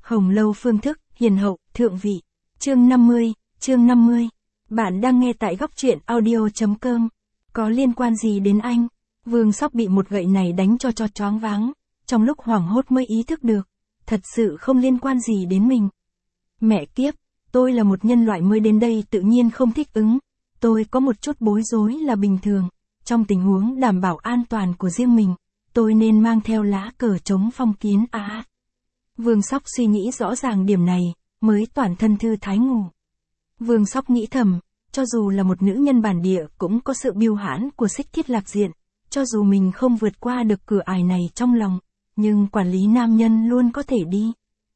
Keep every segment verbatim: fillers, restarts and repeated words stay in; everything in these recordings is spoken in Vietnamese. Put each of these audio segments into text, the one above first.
Hồng lâu phương thức, hiền hậu, thượng vị. Chương năm mươi, chương năm mươi. Bạn đang nghe tại góc truyện audio chấm com. Có liên quan gì đến anh? Vương Sóc bị một gậy này đánh cho cho choáng váng. Trong lúc hoảng hốt mới ý thức được. Thật sự không liên quan gì đến mình. Mẹ kiếp, tôi là một nhân loại mới đến đây tự nhiên không thích ứng. Tôi có một chút bối rối là bình thường. Trong tình huống đảm bảo an toàn của riêng mình, tôi nên mang theo lá cờ chống phong kiến à. Vương Sóc suy nghĩ rõ ràng điểm này, mới toàn thân thư thái ngủ. Vương Sóc nghĩ thầm, cho dù là một nữ nhân bản địa cũng có sự biêu hãn của Xích Thiết Lạc Diện, cho dù mình không vượt qua được cửa ải này trong lòng, nhưng quản lý nam nhân luôn có thể đi.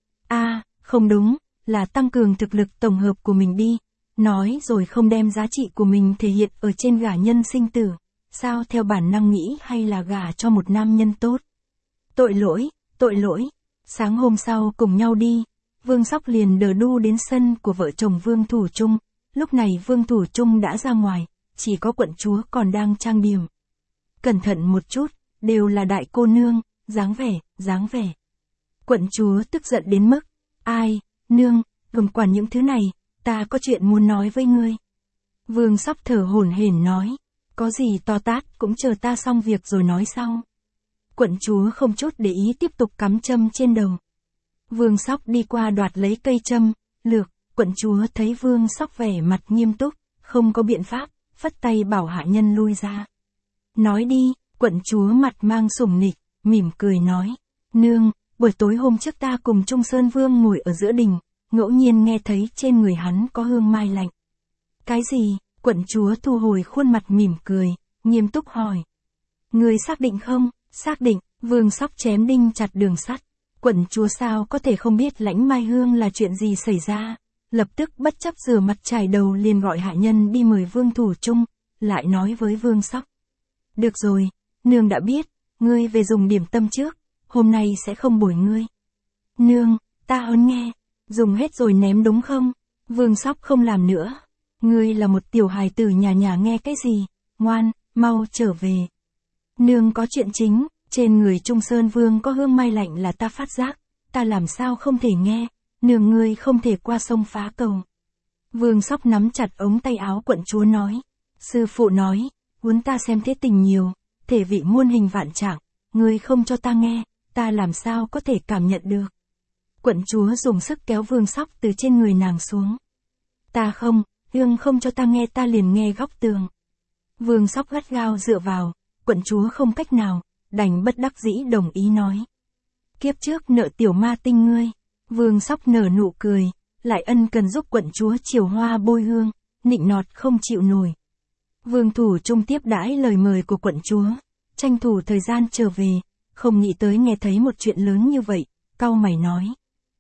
À, không đúng, là tăng cường thực lực tổng hợp của mình đi, nói rồi không đem giá trị của mình thể hiện ở trên gả nhân sinh tử, sao theo bản năng nghĩ hay là gả cho một nam nhân tốt. Tội lỗi, tội lỗi. Sáng hôm sau cùng nhau đi, Vương Sóc liền đờ đu đến sân của vợ chồng Vương Thủ Trung, lúc này Vương Thủ Trung đã ra ngoài, chỉ có quận chúa còn đang trang điểm. Cẩn thận một chút, đều là đại cô nương, dáng vẻ, dáng vẻ. Quận chúa tức giận đến mức, ai, nương, đừng quản những thứ này, ta có chuyện muốn nói với ngươi. Vương Sóc thở hổn hển nói, có gì to tát cũng chờ ta xong việc rồi nói sau. Quận chúa không chút để ý tiếp tục cắm châm trên đầu. Vương Sóc đi qua đoạt lấy cây châm, lược, quận chúa thấy Vương Sóc vẻ mặt nghiêm túc, không có biện pháp, phất tay bảo hạ nhân lui ra. Nói đi, quận chúa mặt mang sủng nịch, mỉm cười nói, nương, buổi tối hôm trước ta cùng Trung Sơn Vương ngồi ở giữa đình, ngẫu nhiên nghe thấy trên người hắn có hương mai lạnh. Cái gì? Quận chúa thu hồi khuôn mặt mỉm cười, nghiêm túc hỏi. Người xác định không? Xác định, Vương Sóc chém đinh chặt đường sắt. Quận chúa sao có thể không biết lãnh mai hương là chuyện gì xảy ra. Lập tức bất chấp rửa mặt chải đầu liền gọi hạ nhân đi mời Vương Thủ Trung, lại nói với Vương Sóc. Được rồi, nương đã biết, ngươi về dùng điểm tâm trước, hôm nay sẽ không bồi ngươi. Nương, ta ơn nghe, dùng hết rồi ném đúng không? Vương Sóc không làm nữa. Ngươi là một tiểu hài tử nhà nhà nghe cái gì, ngoan, mau trở về. Nương có chuyện chính, trên người Trung Sơn Vương có hương mai lạnh là ta phát giác, ta làm sao không thể nghe, nương ngươi không thể qua sông phá cầu. Vương Sóc nắm chặt ống tay áo quận chúa nói, sư phụ nói, muốn ta xem thế tình nhiều, thể vị muôn hình vạn trạng, ngươi không cho ta nghe, ta làm sao có thể cảm nhận được. Quận chúa dùng sức kéo Vương Sóc từ trên người nàng xuống. Ta không, hương không cho ta nghe ta liền nghe góc tường. Vương Sóc gắt gao dựa vào. Quận chúa không cách nào, đành bất đắc dĩ đồng ý nói. Kiếp trước nợ tiểu ma tinh ngươi. Vương Sóc nở nụ cười, lại ân cần giúp quận chúa chiều hoa bôi hương, nịnh nọt không chịu nổi. Vương Thủ Trung tiếp đãi lời mời của quận chúa, tranh thủ thời gian trở về, không nghĩ tới nghe thấy một chuyện lớn như vậy, cau mày nói.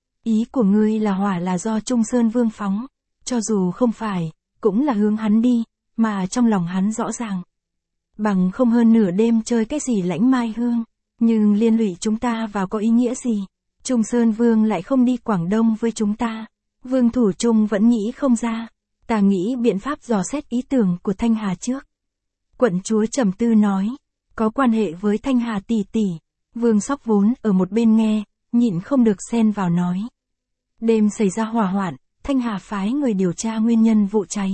Ý của ngươi là hỏa là do Trung Sơn Vương phóng, cho dù không phải, cũng là hướng hắn đi, mà trong lòng hắn rõ ràng. Bằng không hơn nửa đêm chơi cái gì lãnh mai hương, nhưng liên lụy chúng ta vào có ý nghĩa gì? Trung Sơn Vương lại không đi Quảng Đông với chúng ta. Vương Thủ Trung vẫn nghĩ không ra. Ta nghĩ biện pháp dò xét ý tưởng của Thanh Hà trước. Quận chúa trầm tư nói, có quan hệ với Thanh Hà tỷ tỷ. Vương Sóc vốn ở một bên nghe, nhịn không được xen vào nói. Đêm xảy ra hỏa hoạn, Thanh Hà phái người điều tra nguyên nhân vụ cháy.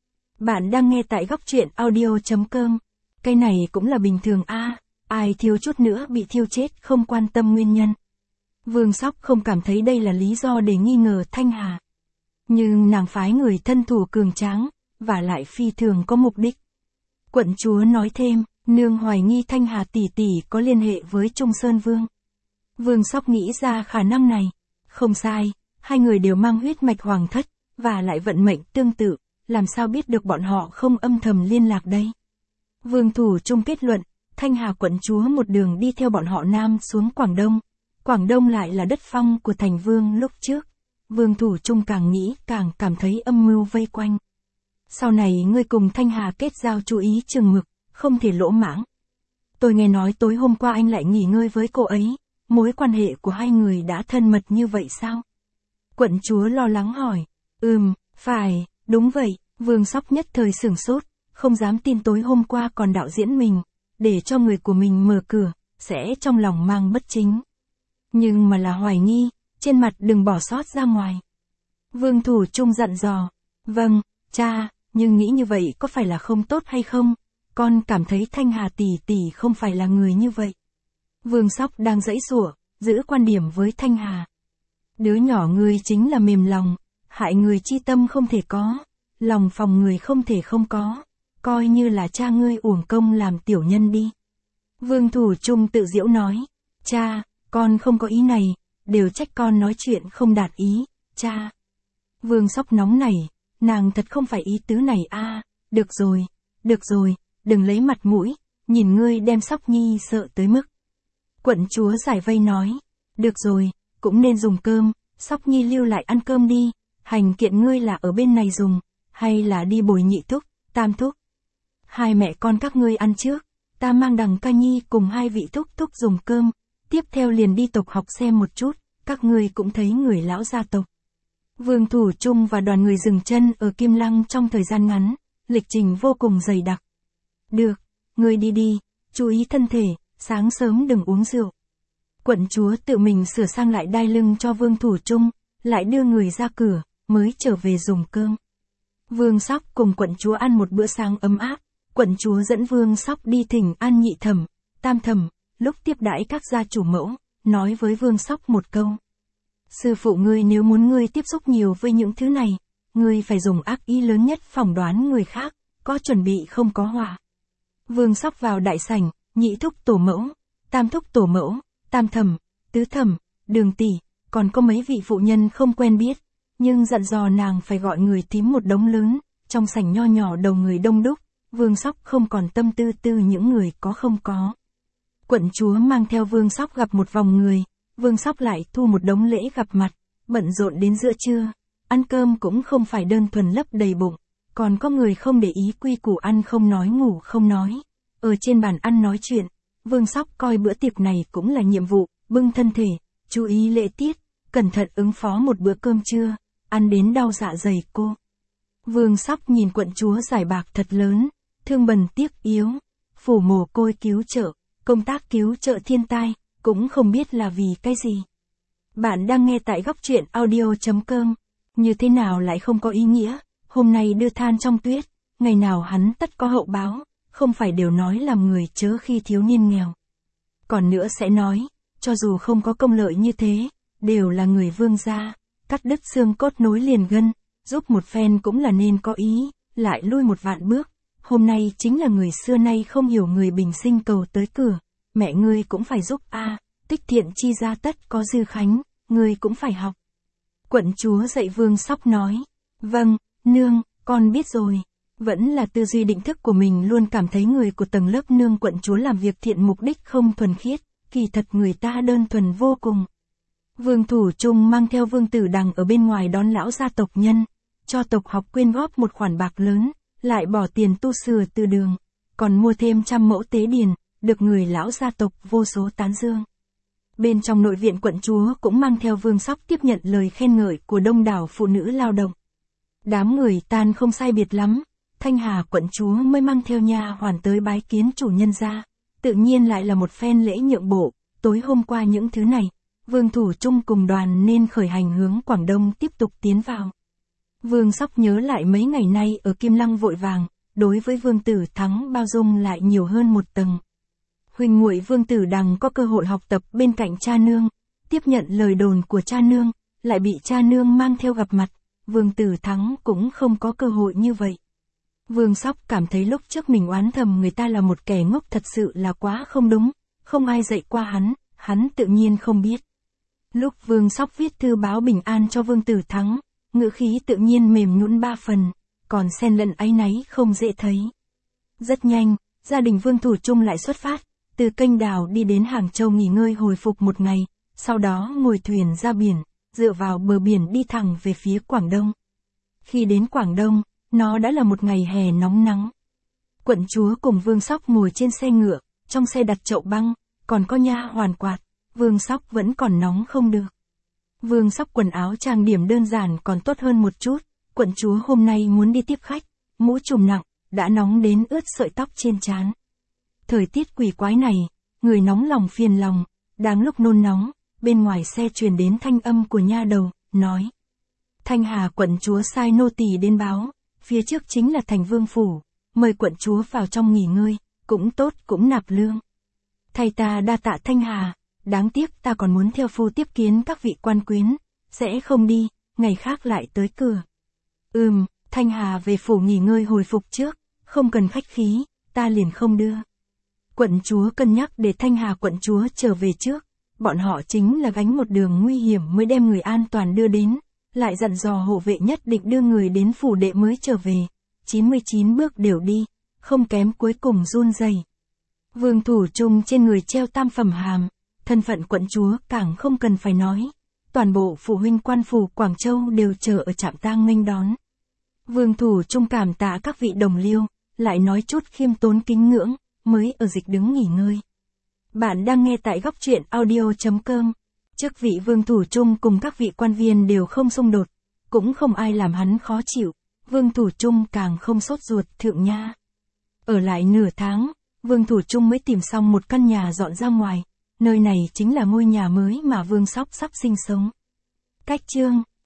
Bạn đang nghe tại góc truyện audio chấm com. Cái này cũng là bình thường a, à, ai thiếu chút nữa bị thiêu chết không quan tâm nguyên nhân. Vương Sóc không cảm thấy đây là lý do để nghi ngờ Thanh Hà. Nhưng nàng phái người thân thủ cường tráng, và lại phi thường có mục đích. Quận chúa nói thêm, nương hoài nghi Thanh Hà tỷ tỷ có liên hệ với Trung Sơn Vương. Vương Sóc nghĩ ra khả năng này. Không sai, hai người đều mang huyết mạch hoàng thất, và lại vận mệnh tương tự, làm sao biết được bọn họ không âm thầm liên lạc đây. Vương Thủ Trung kết luận, Thanh Hà quận chúa một đường đi theo bọn họ Nam xuống Quảng Đông. Quảng Đông lại là đất phong của thành vương lúc trước. Vương Thủ Trung càng nghĩ càng cảm thấy âm mưu vây quanh. Sau này ngươi cùng Thanh Hà kết giao chú ý chừng mực, không thể lỗ mãng. Tôi nghe nói tối hôm qua anh lại nghỉ ngơi với cô ấy, mối quan hệ của hai người đã thân mật như vậy sao? Quận chúa lo lắng hỏi, ừm, phải, đúng vậy, Vương Sóc nhất thời sửng sốt. Không dám tin tối hôm qua còn đạo diễn mình, để cho người của mình mở cửa, sẽ trong lòng mang bất chính. Nhưng mà là hoài nghi, trên mặt đừng bỏ sót ra ngoài. Vương Thủ Trung dặn dò. Vâng, cha, nhưng nghĩ như vậy có phải là không tốt hay không? Con cảm thấy Thanh Hà tỷ tỷ không phải là người như vậy. Vương Sóc đang giãy giụa, giữ quan điểm với Thanh Hà. Đứa nhỏ ngươi chính là mềm lòng, hại người chi tâm không thể có, lòng phòng người không thể không có, coi như là cha ngươi uổng công làm tiểu nhân đi. Vương Thủ Trung tự giễu nói, cha, con không có ý này, đều trách con nói chuyện không đạt ý, cha. Vương Sóc nóng nảy, nàng thật không phải ý tứ này a, được rồi, được rồi, đừng lấy mặt mũi, nhìn ngươi đem Sóc Nhi sợ tới mức. Quận chúa giải vây nói, được rồi, cũng nên dùng cơm, Sóc Nhi lưu lại ăn cơm đi, hành kiện ngươi là ở bên này dùng, hay là đi bồi nhị thúc, tam thúc. Hai mẹ con các ngươi ăn trước, ta mang Đằng Ca Nhi cùng hai vị thúc thúc dùng cơm, tiếp theo liền đi tộc học xem một chút, các ngươi cũng thấy người lão gia tộc. Vương Thủ Trung và đoàn người dừng chân ở Kim Lăng trong thời gian ngắn, lịch trình vô cùng dày đặc. Được, ngươi đi đi, chú ý thân thể, sáng sớm đừng uống rượu. Quận chúa tự mình sửa sang lại đai lưng cho Vương Thủ Trung, lại đưa người ra cửa, mới trở về dùng cơm. Vương Sóc cùng quận chúa ăn một bữa sáng ấm áp, quận chúa dẫn Vương Sóc đi thỉnh an nhị thẩm, tam thẩm, lúc tiếp đãi các gia chủ mẫu, nói với Vương Sóc một câu. Sư phụ ngươi nếu muốn ngươi tiếp xúc nhiều với những thứ này, ngươi phải dùng ác ý lớn nhất phỏng đoán người khác, có chuẩn bị không có họa. Vương Sóc vào đại sảnh, nhị thúc tổ mẫu, tam thúc tổ mẫu, tam thẩm, tứ thẩm, đường tỷ, còn có mấy vị phụ nhân không quen biết, nhưng dặn dò nàng phải gọi người tím một đống lớn, trong sảnh nho nhỏ đầu người đông đúc, Vương Sóc không còn tâm tư tư những người có không có. Quận chúa mang theo Vương Sóc gặp một vòng người, Vương Sóc lại thu một đống lễ gặp mặt, bận rộn đến giữa trưa, ăn cơm cũng không phải đơn thuần lấp đầy bụng, còn có người không để ý quy củ ăn không nói ngủ không nói. Ở trên bàn ăn nói chuyện, Vương Sóc coi bữa tiệc này cũng là nhiệm vụ, bưng thân thể, chú ý lễ tiết, cẩn thận ứng phó một bữa cơm trưa, ăn đến đau dạ dày cô. Vương Sóc nhìn quận chúa giải bạc thật lớn, thương bần tiếc yếu, phủ mồ côi cứu trợ, công tác cứu trợ thiên tai, cũng không biết là vì cái gì. Bạn đang nghe tại góc truyện audio chấm com, như thế nào lại không có ý nghĩa, hôm nay đưa than trong tuyết, ngày nào hắn tất có hậu báo, không phải đều nói làm người chớ khi thiếu niên nghèo. Còn nữa sẽ nói, cho dù không có công lợi như thế, đều là người vương gia, cắt đứt xương cốt nối liền gân, giúp một phen cũng là nên có ý, lại lui một vạn bước. Hôm nay chính là người xưa nay không hiểu người bình sinh cầu tới cửa, mẹ ngươi cũng phải giúp a, à, tích thiện chi ra tất có dư khánh, ngươi cũng phải học. Quận chúa dạy Vương Sóc nói, vâng, nương, con biết rồi. Vẫn là tư duy định thức của mình luôn cảm thấy người của tầng lớp nương quận chúa làm việc thiện mục đích không thuần khiết, kỳ thật người ta đơn thuần vô cùng. Vương Thủ Trung mang theo Vương Tử Đằng ở bên ngoài đón lão gia tộc nhân, cho tộc học quyên góp một khoản bạc lớn, lại bỏ tiền tu sửa từ đường, còn mua thêm trăm mẫu tế điền, được người lão gia tộc vô số tán dương. Bên trong nội viện quận chúa cũng mang theo Vương Sóc tiếp nhận lời khen ngợi của đông đảo phụ nữ lao động. Đám người tan không sai biệt lắm, Thanh Hà quận chúa mới mang theo nha hoàn tới bái kiến chủ nhân gia, tự nhiên lại là một phen lễ nhượng bộ. Tối hôm qua những thứ này, Vương Thủ Trung cùng đoàn nên khởi hành hướng Quảng Đông tiếp tục tiến vào. Vương Sóc nhớ lại mấy ngày nay ở Kim Lăng vội vàng, đối với Vương Tử Thắng bao dung lại nhiều hơn một tầng. Huynh muội Vương Tử Đằng có cơ hội học tập bên cạnh cha nương, tiếp nhận lời đồn của cha nương, lại bị cha nương mang theo gặp mặt, Vương Tử Thắng cũng không có cơ hội như vậy. Vương Sóc cảm thấy lúc trước mình oán thầm người ta là một kẻ ngốc thật sự là quá không đúng, không ai dạy qua hắn, hắn tự nhiên không biết. Lúc Vương Sóc viết thư báo bình an cho Vương Tử Thắng, ngữ khí tự nhiên mềm nhũn ba phần, còn xen lẫn áy náy không dễ thấy. Rất nhanh, gia đình Vương Thủ Trung lại xuất phát, từ kênh đào đi đến Hàng Châu nghỉ ngơi hồi phục một ngày, sau đó ngồi thuyền ra biển, dựa vào bờ biển đi thẳng về phía Quảng Đông. Khi đến Quảng Đông, nó đã là một ngày hè nóng nắng. Quận chúa cùng Vương Sóc ngồi trên xe ngựa, trong xe đặt chậu băng, còn có nha hoàn quạt, Vương Sóc vẫn còn nóng không được. Vương Sóc quần áo trang điểm đơn giản còn tốt hơn một chút, quận chúa hôm nay muốn đi tiếp khách, mũ trùm nặng, đã nóng đến ướt sợi tóc trên trán. Thời tiết quỷ quái này, người nóng lòng phiền lòng, đáng lúc nôn nóng, bên ngoài xe truyền đến thanh âm của nha đầu, nói. Thanh Hà quận chúa sai nô tỳ đến báo, phía trước chính là thành vương phủ, mời quận chúa vào trong nghỉ ngơi, cũng tốt cũng nạp lương. Thầy ta đa tạ Thanh Hà, đáng tiếc ta còn muốn theo phu tiếp kiến các vị quan quyến, sẽ không đi, ngày khác lại tới cửa. Ừm, Thanh Hà về phủ nghỉ ngơi hồi phục trước, không cần khách khí, ta liền không đưa. Quận chúa cân nhắc để Thanh Hà quận chúa trở về trước, bọn họ chính là gánh một đường nguy hiểm mới đem người an toàn đưa đến, lại dặn dò hộ vệ nhất định đưa người đến phủ đệ mới trở về, chín mươi chín bước đều đi, không kém cuối cùng run rẩy. Vương Thủ Trung trên người treo tam phẩm hàm, thân phận quận chúa càng không cần phải nói, toàn bộ phụ huynh quan phủ Quảng Châu đều chờ ở trạm tang nghênh đón. Vương Thủ Trung cảm tạ các vị đồng liêu, lại nói chút khiêm tốn kính ngưỡng, mới ở dịch đứng nghỉ ngơi. Bạn đang nghe tại góc truyện audio.com. Chức vị Vương Thủ Trung cùng các vị quan viên đều không xung đột, cũng không ai làm hắn khó chịu, Vương Thủ Trung càng không sốt ruột thượng nha. Ở lại nửa tháng, Vương Thủ Trung mới tìm xong một căn nhà dọn ra ngoài, nơi này chính là ngôi nhà mới mà Vương Sóc sắp sinh sống. Cách chương